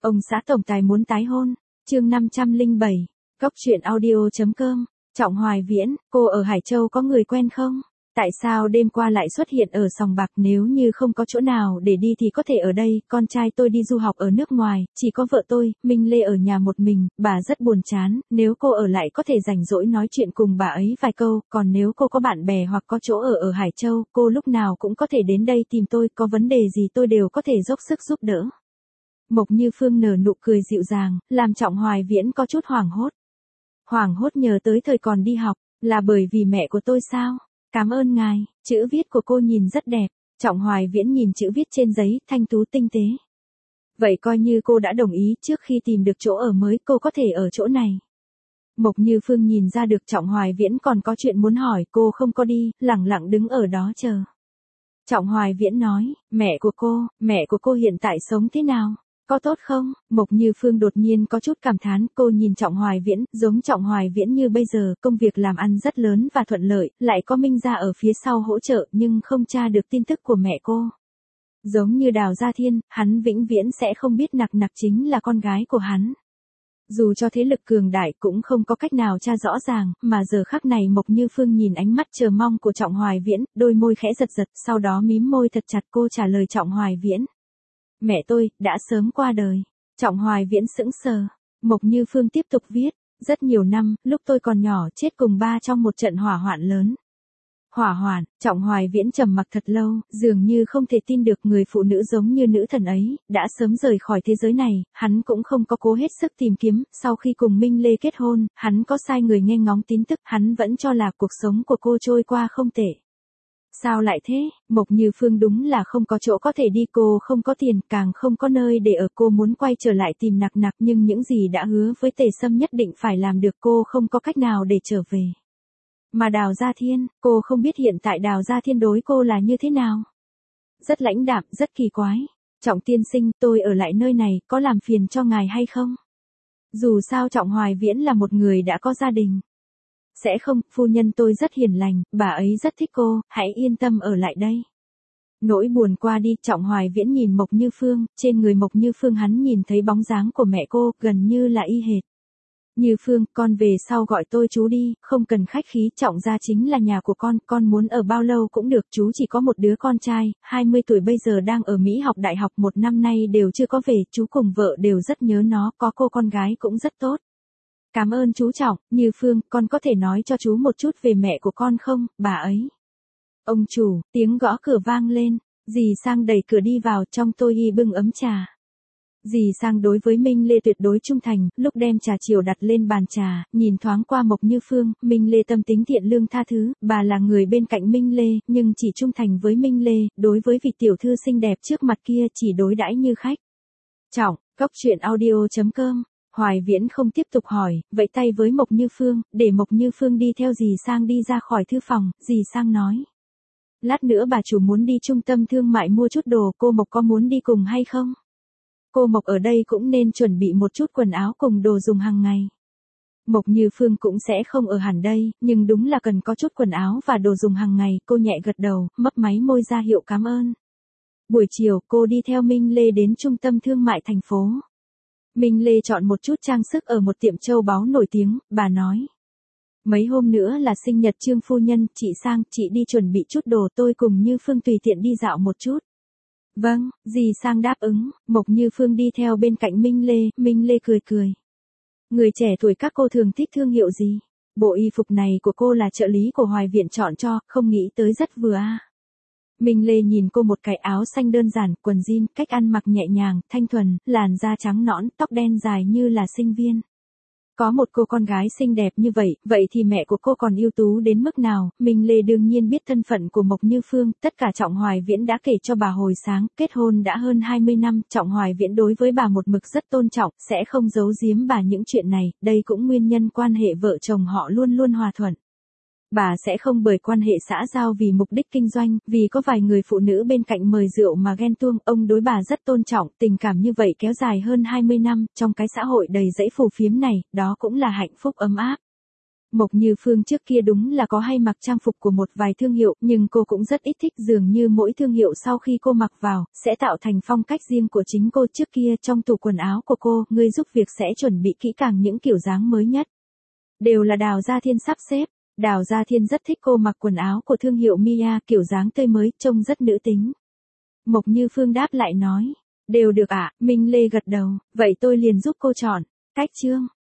Ông xã tổng tài muốn tái hôn. Chương 507. Góc truyện audio.com. Trọng Hoài Viễn, cô ở Hải Châu có người quen không? Tại sao đêm qua lại xuất hiện ở Sòng Bạc? Nếu như không có chỗ nào để đi thì có thể ở đây, con trai tôi đi du học ở nước ngoài, chỉ có vợ tôi, Minh Lê ở nhà một mình, bà rất buồn chán, nếu cô ở lại có thể rảnh rỗi nói chuyện cùng bà ấy vài câu, còn nếu cô có bạn bè hoặc có chỗ ở Hải Châu, cô lúc nào cũng có thể đến đây tìm tôi, có vấn đề gì tôi đều có thể dốc sức giúp đỡ. Mộc Như Phương nở nụ cười dịu dàng, làm Trọng Hoài Viễn có chút hoảng hốt. Hoảng hốt nhớ tới thời còn đi học, là bởi vì mẹ của tôi sao? Cảm ơn ngài, chữ viết của cô nhìn rất đẹp. Trọng Hoài Viễn nhìn chữ viết trên giấy, thanh tú tinh tế. Vậy coi như cô đã đồng ý, trước khi tìm được chỗ ở mới cô có thể ở chỗ này. Mộc Như Phương nhìn ra được Trọng Hoài Viễn còn có chuyện muốn hỏi, cô không có đi, lẳng lặng đứng ở đó chờ. Trọng Hoài Viễn nói, mẹ của cô hiện tại sống thế nào? Có tốt không? Mộc Như Phương đột nhiên có chút cảm thán, cô nhìn Trọng Hoài Viễn, giống Trọng Hoài Viễn như bây giờ, công việc làm ăn rất lớn và thuận lợi, lại có Minh gia ở phía sau hỗ trợ nhưng không tra được tin tức của mẹ cô. Giống như Đào Gia Thiên, hắn vĩnh viễn sẽ không biết Nặc Nặc chính là con gái của hắn. Dù cho thế lực cường đại cũng không có cách nào tra rõ ràng, mà giờ khắc này Mộc Như Phương nhìn ánh mắt chờ mong của Trọng Hoài Viễn, đôi môi khẽ giật giật, sau đó mím môi thật chặt, cô trả lời Trọng Hoài Viễn. Mẹ tôi, đã sớm qua đời. Trọng Hoài Viễn sững sờ. Mộc Như Phương tiếp tục viết, rất nhiều năm, lúc tôi còn nhỏ chết cùng ba trong một trận hỏa hoạn lớn. Hỏa hoạn, Trọng Hoài Viễn trầm mặc thật lâu, dường như không thể tin được người phụ nữ giống như nữ thần ấy, đã sớm rời khỏi thế giới này, hắn cũng không có cố hết sức tìm kiếm, sau khi cùng Minh Lê kết hôn, hắn có sai người nghe ngóng tin tức, hắn vẫn cho là cuộc sống của cô trôi qua không tệ. Sao lại thế? Mộc Như Phương đúng là không có chỗ có thể đi, cô không có tiền, càng không có nơi để ở, cô muốn quay trở lại tìm Nặc Nặc nhưng những gì đã hứa với Tề Sâm nhất định phải làm được, cô không có cách nào để trở về. Mà Đào Gia Thiên, cô không biết hiện tại Đào Gia Thiên đối cô là như thế nào. Rất lãnh đạm, rất kỳ quái. Trọng tiên sinh, tôi ở lại nơi này, có làm phiền cho ngài hay không? Dù sao Trọng Hoài Viễn là một người đã có gia đình. Sẽ không, phu nhân tôi rất hiền lành, bà ấy rất thích cô, hãy yên tâm ở lại đây. Nỗi buồn qua đi, Trọng Hoài Viễn nhìn Mộc Như Phương, trên người Mộc Như Phương hắn nhìn thấy bóng dáng của mẹ cô, gần như là y hệt. Như Phương, con về sau gọi tôi chú đi, không cần khách khí, Trọng gia chính là nhà của con muốn ở bao lâu cũng được, chú chỉ có một đứa con trai, 20 tuổi bây giờ đang ở Mỹ học đại học, một năm nay đều chưa có về, chú cùng vợ đều rất nhớ nó, có cô con gái cũng rất tốt. Cảm ơn chú Trọng, Như Phương, con có thể nói cho chú một chút về mẹ của con không, bà ấy. Ông chủ, tiếng gõ cửa vang lên, dì Sang đẩy cửa đi vào, trong tôi y bưng ấm trà. Dì Sang đối với Minh Lê tuyệt đối trung thành, lúc đem trà chiều đặt lên bàn trà, nhìn thoáng qua Mộc Như Phương, Minh Lê tâm tính thiện lương tha thứ, bà là người bên cạnh Minh Lê, nhưng chỉ trung thành với Minh Lê, đối với vị tiểu thư xinh đẹp trước mặt kia chỉ đối đãi như khách. Trọng, góc truyện audio.com. Hoài Viễn không tiếp tục hỏi, vẫy tay với Mộc Như Phương, để Mộc Như Phương đi theo dì Sang đi ra khỏi thư phòng, dì Sang nói. Lát nữa bà chủ muốn đi trung tâm thương mại mua chút đồ, cô Mộc có muốn đi cùng hay không? Cô Mộc ở đây cũng nên chuẩn bị một chút quần áo cùng đồ dùng hàng ngày. Mộc Như Phương cũng sẽ không ở hẳn đây, nhưng đúng là cần có chút quần áo và đồ dùng hàng ngày, cô nhẹ gật đầu, mấp máy môi ra hiệu cảm ơn. Buổi chiều, cô đi theo Minh Lê đến trung tâm thương mại thành phố. Minh Lê chọn một chút trang sức ở một tiệm châu báu nổi tiếng, bà nói. Mấy hôm nữa là sinh nhật Trương phu nhân, chị Sang, chị đi chuẩn bị chút đồ, tôi cùng Như Phương tùy tiện đi dạo một chút. Vâng, dì Sang đáp ứng, Mộc Như Phương đi theo bên cạnh Minh Lê cười cười. Người trẻ tuổi các cô thường thích thương hiệu gì? Bộ y phục này của cô là trợ lý của Hoài Viện chọn cho, không nghĩ tới rất vừa à. Minh Lê nhìn cô, một cái áo xanh đơn giản, quần jean, cách ăn mặc nhẹ nhàng, thanh thuần, làn da trắng nõn, tóc đen dài như là sinh viên. Có một cô con gái xinh đẹp như vậy thì mẹ của cô còn ưu tú đến mức nào? Minh Lê đương nhiên biết thân phận của Mộc Như Phương, tất cả Trọng Hoài Viễn đã kể cho bà hồi sáng, kết hôn đã hơn 20 năm, Trọng Hoài Viễn đối với bà một mực rất tôn trọng, sẽ không giấu giếm bà những chuyện này, đây cũng nguyên nhân quan hệ vợ chồng họ luôn luôn hòa thuận. Bà sẽ không bởi quan hệ xã giao vì mục đích kinh doanh, vì có vài người phụ nữ bên cạnh mời rượu mà ghen tuông, ông đối bà rất tôn trọng, tình cảm như vậy kéo dài hơn 20 năm, trong cái xã hội đầy rẫy phù phiếm này, đó cũng là hạnh phúc ấm áp. Mộc Như Phương trước kia đúng là có hay mặc trang phục của một vài thương hiệu, nhưng cô cũng rất ít thích, dường như mỗi thương hiệu sau khi cô mặc vào, sẽ tạo thành phong cách riêng của chính cô. Trước kia trong tủ quần áo của cô, người giúp việc sẽ chuẩn bị kỹ càng những kiểu dáng mới nhất. Đều là Đào Gia Thiên sắp xếp. Đào Gia Thiên rất thích cô mặc quần áo của thương hiệu Mia, kiểu dáng tươi mới, trông rất nữ tính. Mộc Như Phương đáp lại nói, đều được ạ. Minh Lê gật đầu, vậy tôi liền giúp cô chọn. Cách chương